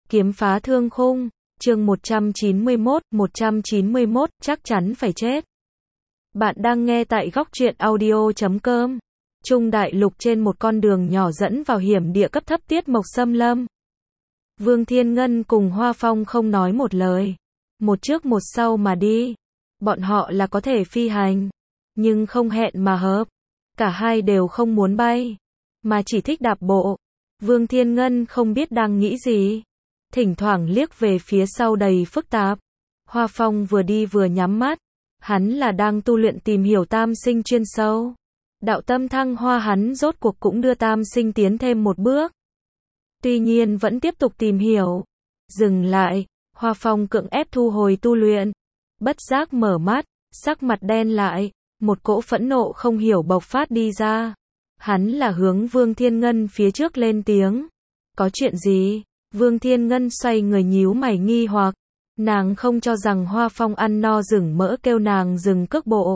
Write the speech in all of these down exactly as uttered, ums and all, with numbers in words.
Kiếm phá thương khung, chương một trăm chín mươi mốt, một trăm chín mươi mốt, chắc chắn phải chết. Bạn đang nghe tại góc truyện audio chấm com. Trung đại lục trên một con đường nhỏ dẫn vào hiểm địa cấp thấp tiết mộc xâm lâm. Vương Thiên Ngân cùng Hoa Phong không nói một lời. Một trước một sau mà đi. Bọn họ là có thể phi hành. Nhưng không hẹn mà hợp. Cả hai đều không muốn bay. Mà chỉ thích đạp bộ. Vương Thiên Ngân không biết đang nghĩ gì. Thỉnh thoảng liếc về phía sau đầy phức tạp. Hoa Phong vừa đi vừa nhắm mắt. Hắn là đang tu luyện tìm hiểu tam sinh chuyên sâu. Đạo tâm thăng hoa hắn rốt cuộc cũng đưa tam sinh tiến thêm một bước. Tuy nhiên vẫn tiếp tục tìm hiểu. Dừng lại, Hoa Phong cưỡng ép thu hồi tu luyện. Bất giác mở mắt, sắc mặt đen lại, một cỗ phẫn nộ không hiểu bộc phát đi ra. Hắn là hướng Vương Thiên Ngân phía trước lên tiếng. Có chuyện gì? Vương Thiên Ngân xoay người nhíu mày nghi hoặc. Nàng không cho rằng Hoa Phong ăn no rừng mỡ kêu nàng dừng cước bộ.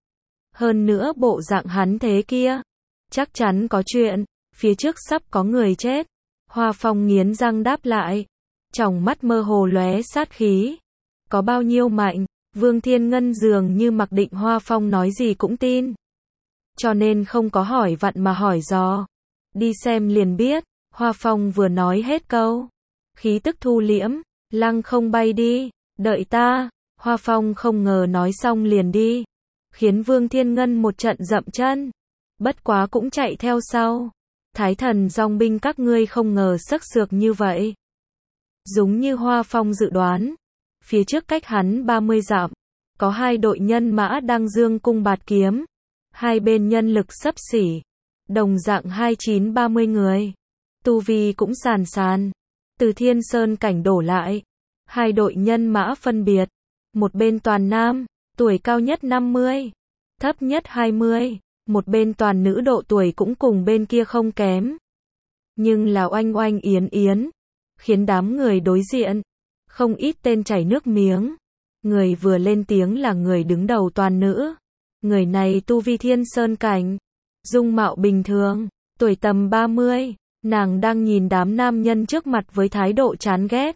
Hơn nữa bộ dạng hắn thế kia. Chắc chắn có chuyện, phía trước sắp có người chết. Hoa Phong nghiến răng đáp lại. Tròng mắt mơ hồ lóe sát khí. Có bao nhiêu mạnh, Vương Thiên Ngân dường như mặc định Hoa Phong nói gì cũng tin. Cho nên không có hỏi vặn mà hỏi dò. Đi xem liền biết. Hoa Phong vừa nói hết câu. Khí tức thu liễm. Lăng không bay đi. Đợi ta. Hoa Phong không ngờ nói xong liền đi. Khiến Vương Thiên Ngân một trận dậm chân. Bất quá cũng chạy theo sau. Thái thần dòng binh các ngươi không ngờ sắc sược như vậy. Giống như Hoa Phong dự đoán. Phía trước cách hắn ba mươi dặm. Có hai đội nhân mã đang dương cung bạt kiếm. Hai bên nhân lực xấp xỉ. Đồng dạng hai chín ba mươi người. Tu vi cũng sàn sàn. Từ Thiên Sơn cảnh đổ lại. Hai đội nhân mã phân biệt. Một bên toàn nam, tuổi cao nhất năm mươi. Thấp nhất hai mươi. Một bên toàn nữ độ tuổi cũng cùng bên kia không kém. Nhưng là oanh oanh yến yến. Khiến đám người đối diện. Không ít tên chảy nước miếng. Người vừa lên tiếng là người đứng đầu toàn nữ. Người này tu vi Thiên Sơn cảnh. Dung mạo bình thường. Tuổi tầm ba mươi. Nàng đang nhìn đám nam nhân trước mặt với thái độ chán ghét.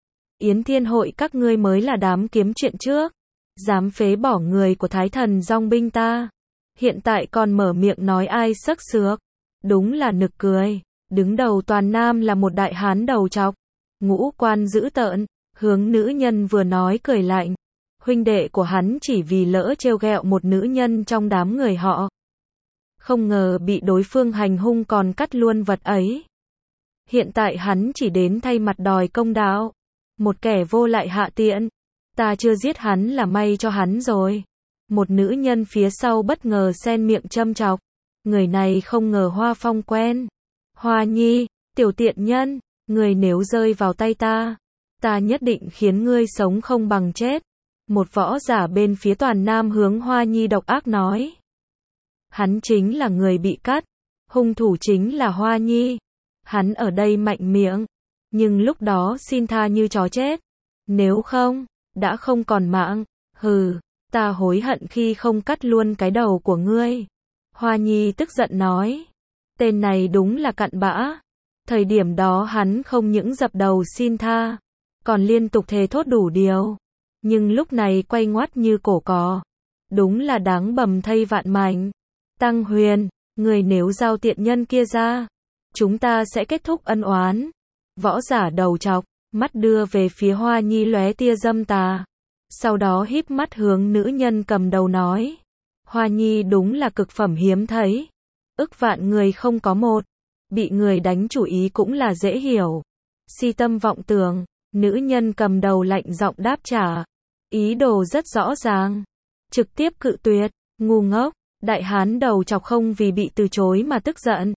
Yến Thiên Hội các ngươi mới là đám kiếm chuyện trước. Dám phế bỏ người của thái thần dòng binh ta. Hiện tại còn mở miệng nói ai sắc sược. Đúng là nực cười. Đứng đầu toàn nam là một đại hán đầu trọc. Ngũ quan dữ tợn. Hướng nữ nhân vừa nói cười lạnh. Huynh đệ của hắn chỉ vì lỡ trêu ghẹo một nữ nhân trong đám người họ. Không ngờ bị đối phương hành hung còn cắt luôn vật ấy. Hiện tại hắn chỉ đến thay mặt đòi công đạo. Một kẻ vô lại hạ tiện. Ta chưa giết hắn là may cho hắn rồi. Một nữ nhân phía sau bất ngờ xen miệng châm chọc. Người này không ngờ Hoa Phong quen. Hoa Nhi, tiểu tiện nhân, người nếu rơi vào tay ta. Ta nhất định khiến ngươi sống không bằng chết. Một võ giả bên phía toàn nam hướng Hoa Nhi độc ác nói. Hắn chính là người bị cắt. Hung thủ chính là Hoa Nhi. Hắn ở đây mạnh miệng. Nhưng lúc đó xin tha như chó chết. Nếu không, đã không còn mạng. Hừ, ta hối hận khi không cắt luôn cái đầu của ngươi. Hoa Nhi tức giận nói. Tên này đúng là cặn bã. Thời điểm đó hắn không những dập đầu xin tha. Còn liên tục thề thốt đủ điều. Nhưng lúc này quay ngoắt như cổ cò. Đúng là đáng bầm thây vạn mảnh. Tăng Huyền, người nếu giao tiện nhân kia ra. Chúng ta sẽ kết thúc ân oán. Võ giả đầu trọc, mắt đưa về phía Hoa Nhi lóe tia dâm tà. Sau đó híp mắt hướng nữ nhân cầm đầu nói. Hoa Nhi đúng là cực phẩm hiếm thấy. Ức vạn người không có một. Bị người đánh chủ ý cũng là dễ hiểu. Si tâm vọng tưởng, nữ nhân cầm đầu lạnh giọng đáp trả. Ý đồ rất rõ ràng. Trực tiếp cự tuyệt, ngu ngốc. Đại hán đầu chọc không vì bị từ chối mà tức giận.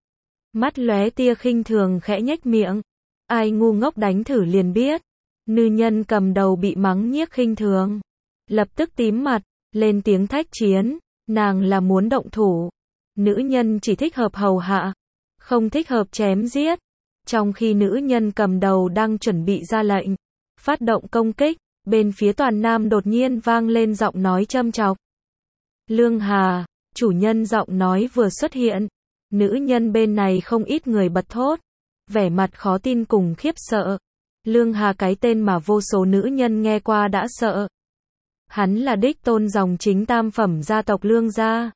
Mắt lóe tia khinh thường khẽ nhếch miệng. Ai ngu ngốc đánh thử liền biết. Nữ nhân cầm đầu bị mắng nhiếc khinh thường. Lập tức tím mặt, lên tiếng thách chiến. Nàng là muốn động thủ. Nữ nhân chỉ thích hợp hầu hạ. Không thích hợp chém giết. Trong khi nữ nhân cầm đầu đang chuẩn bị ra lệnh. Phát động công kích. Bên phía toàn nam đột nhiên vang lên giọng nói châm chọc. Lương Hà, chủ nhân giọng nói vừa xuất hiện. Nữ nhân bên này không ít người bật thốt. Vẻ mặt khó tin cùng khiếp sợ. Lương Hà cái tên mà vô số nữ nhân nghe qua đã sợ. Hắn là đích tôn dòng chính tam phẩm gia tộc Lương gia.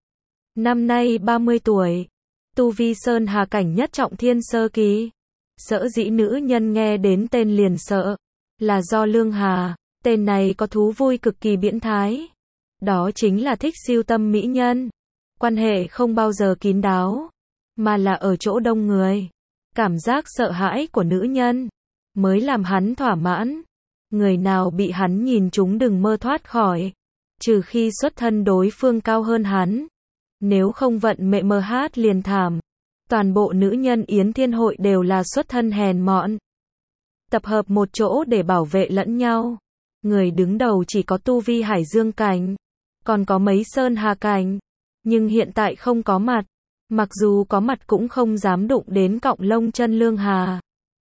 Năm nay ba mươi tuổi, tu vi Sơn Hà cảnh nhất trọng thiên sơ kỳ. Sở dĩ nữ nhân nghe đến tên liền sợ, là do Lương Hà, tên này có thú vui cực kỳ biến thái. Đó chính là thích siêu tâm mỹ nhân. Quan hệ không bao giờ kín đáo, mà là ở chỗ đông người. Cảm giác sợ hãi của nữ nhân mới làm hắn thỏa mãn. Người nào bị hắn nhìn trúng đừng mơ thoát khỏi, trừ khi xuất thân đối phương cao hơn hắn. Nếu không vận mệnh mơ hát liền thảm. Toàn bộ nữ nhân Yến Thiên Hội đều là xuất thân hèn mọn, tập hợp một chỗ để bảo vệ lẫn nhau. Người đứng đầu chỉ có tu vi Hải Dương cảnh, còn có mấy Sơn Hà cảnh, nhưng hiện tại không có mặt. Mặc dù có mặt cũng không dám đụng đến cọng lông chân Lương Hà.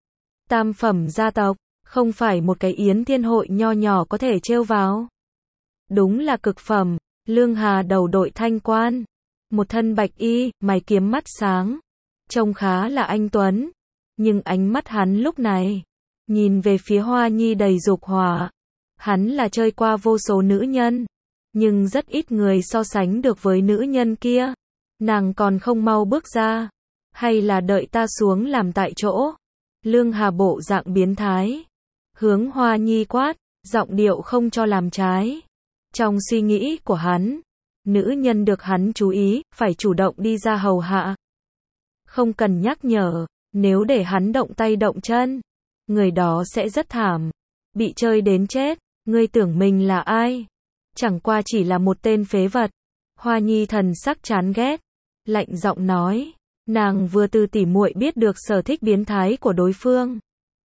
Tam phẩm gia tộc, không phải một cái Yến Thiên Hội nho nhỏ có thể trêu vào. Đúng là cực phẩm. Lương Hà đầu đội thanh quan, một thân bạch y, mày kiếm mắt sáng, trông khá là anh tuấn. Nhưng ánh mắt hắn lúc này nhìn về phía Hoa Nhi đầy dục hỏa. Hắn là chơi qua vô số nữ nhân, nhưng rất ít người so sánh được với nữ nhân kia. Nàng còn không mau bước ra, hay là đợi ta xuống làm tại chỗ? Lương Hà bộ dạng biến thái, hướng Hoa Nhi quát, giọng điệu không cho làm trái. Trong suy nghĩ của hắn, nữ nhân được hắn chú ý, phải chủ động đi ra hầu hạ. Không cần nhắc nhở, nếu để hắn động tay động chân, người đó sẽ rất thảm, bị chơi đến chết. Ngươi tưởng mình là ai? Chẳng qua chỉ là một tên phế vật. Hoa Nhi thần sắc chán ghét, lạnh giọng nói, nàng vừa từ tỉ muội biết được sở thích biến thái của đối phương.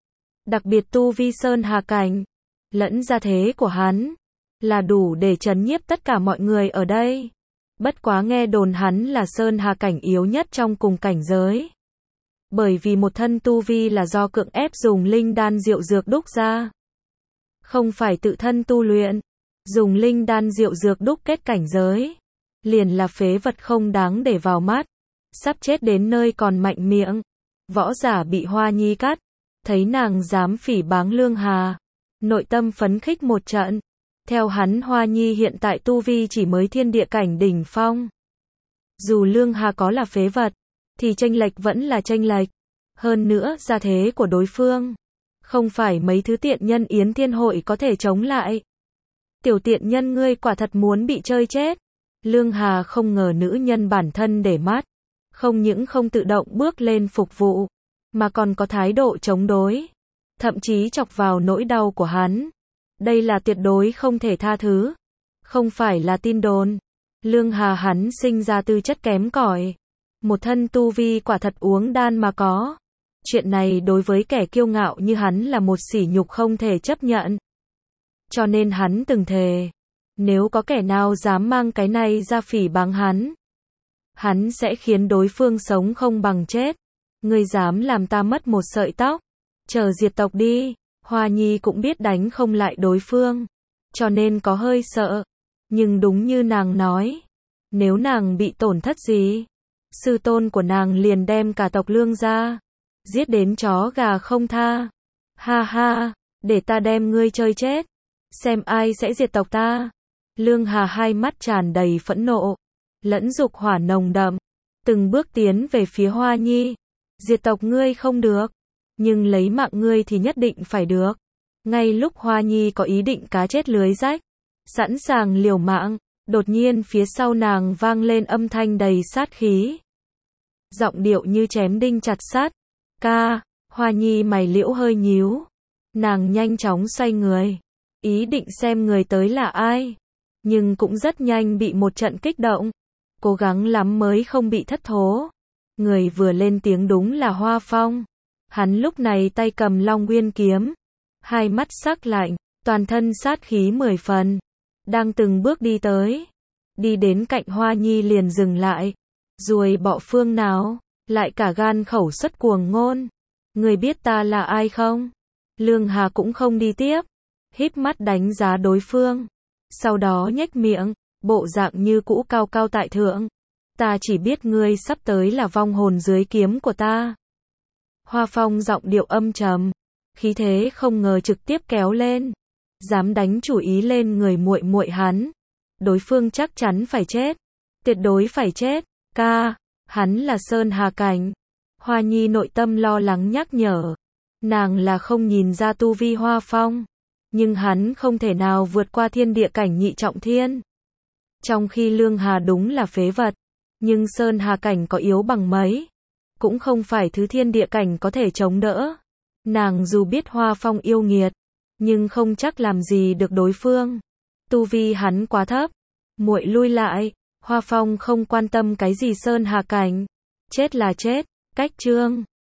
Đặc biệt tu vi Sơn Hà cảnh, lẫn gia thế của hắn, là đủ để trấn nhiếp tất cả mọi người ở đây. Bất quá nghe đồn hắn là Sơn Hà cảnh yếu nhất trong cùng cảnh giới. Bởi vì một thân tu vi là do cưỡng ép dùng linh đan diệu dược đúc ra. Không phải tự thân tu luyện, dùng linh đan diệu dược đúc kết cảnh giới. Liền là phế vật không đáng để vào mắt. Sắp chết đến nơi còn mạnh miệng. Võ giả bị Hoa Nhi cắt, thấy nàng dám phỉ báng Lương Hà, nội tâm phấn khích một trận. Theo hắn Hoa Nhi hiện tại tu vi chỉ mới thiên địa cảnh đỉnh phong. Dù Lương Hà có là phế vật, thì chênh lệch vẫn là chênh lệch. Hơn nữa, gia thế của đối phương không phải mấy thứ tiện nhân Yến Thiên Hội có thể chống lại. Tiểu tiện nhân ngươi quả thật muốn bị chơi chết. Lương Hà không ngờ nữ nhân bản thân để mắt, không những không tự động bước lên phục vụ, mà còn có thái độ chống đối, thậm chí chọc vào nỗi đau của hắn. Đây là tuyệt đối không thể tha thứ. Không phải là tin đồn. Lương Hà hắn sinh ra tư chất kém cỏi, một thân tu vi quả thật uống đan mà có. Chuyện này đối với kẻ kiêu ngạo như hắn là một sỉ nhục không thể chấp nhận. Cho nên hắn từng thề, nếu có kẻ nào dám mang cái này ra phỉ báng hắn, hắn sẽ khiến đối phương sống không bằng chết. Ngươi dám làm ta mất một sợi tóc, chờ diệt tộc đi. Hoa Nhi cũng biết đánh không lại đối phương, cho nên có hơi sợ. Nhưng đúng như nàng nói, nếu nàng bị tổn thất gì, sư tôn của nàng liền đem cả tộc Lương ra, giết đến chó gà không tha. Ha ha, để ta đem ngươi chơi chết, xem ai sẽ diệt tộc ta. Lương Hà hai mắt tràn đầy phẫn nộ, lẫn dục hỏa nồng đậm, từng bước tiến về phía Hoa Nhi. Diệt tộc ngươi không được, nhưng lấy mạng ngươi thì nhất định phải được. Ngay lúc Hoa Nhi có ý định cá chết lưới rách, sẵn sàng liều mạng, đột nhiên phía sau nàng vang lên âm thanh đầy sát khí. Giọng điệu như chém đinh chặt sắt. Ca, Hoa Nhi mày liễu hơi nhíu. Nàng nhanh chóng xoay người, ý định xem người tới là ai. Nhưng cũng rất nhanh bị một trận kích động. Cố gắng lắm mới không bị thất thố. Người vừa lên tiếng đúng là Hoa Phong. Hắn lúc này tay cầm Long Nguyên kiếm, hai mắt sắc lạnh, toàn thân sát khí mười phần, đang từng bước đi tới. Đi đến cạnh Hoa Nhi liền dừng lại. Ruồi bọ phương nào, lại cả gan khẩu xuất cuồng ngôn. Người biết ta là ai không? Lương Hà cũng không đi tiếp, híp mắt đánh giá đối phương. Sau đó nhếch miệng, bộ dạng như cũ cao cao tại thượng. Ta chỉ biết ngươi sắp tới là vong hồn dưới kiếm của ta. Hoa Phong giọng điệu âm trầm, khí thế không ngờ trực tiếp kéo lên, dám đánh chủ ý lên người muội muội hắn. Đối phương chắc chắn phải chết, tuyệt đối phải chết. Ca, hắn là Sơn Hà Cảnh. Hoa Nhi nội tâm lo lắng nhắc nhở. Nàng là không nhìn ra tu vi Hoa Phong, nhưng hắn không thể nào vượt qua thiên địa cảnh nhị trọng thiên. Trong khi Lương Hà đúng là phế vật, nhưng Sơn Hà Cảnh có yếu bằng mấy, cũng không phải thứ thiên địa cảnh có thể chống đỡ. Nàng dù biết Hoa Phong yêu nghiệt, nhưng không chắc làm gì được đối phương. Tu vi hắn quá thấp, muội lui lại. Hoa Phong không quan tâm cái gì Sơn Hà Cảnh, chết là chết. Cách chương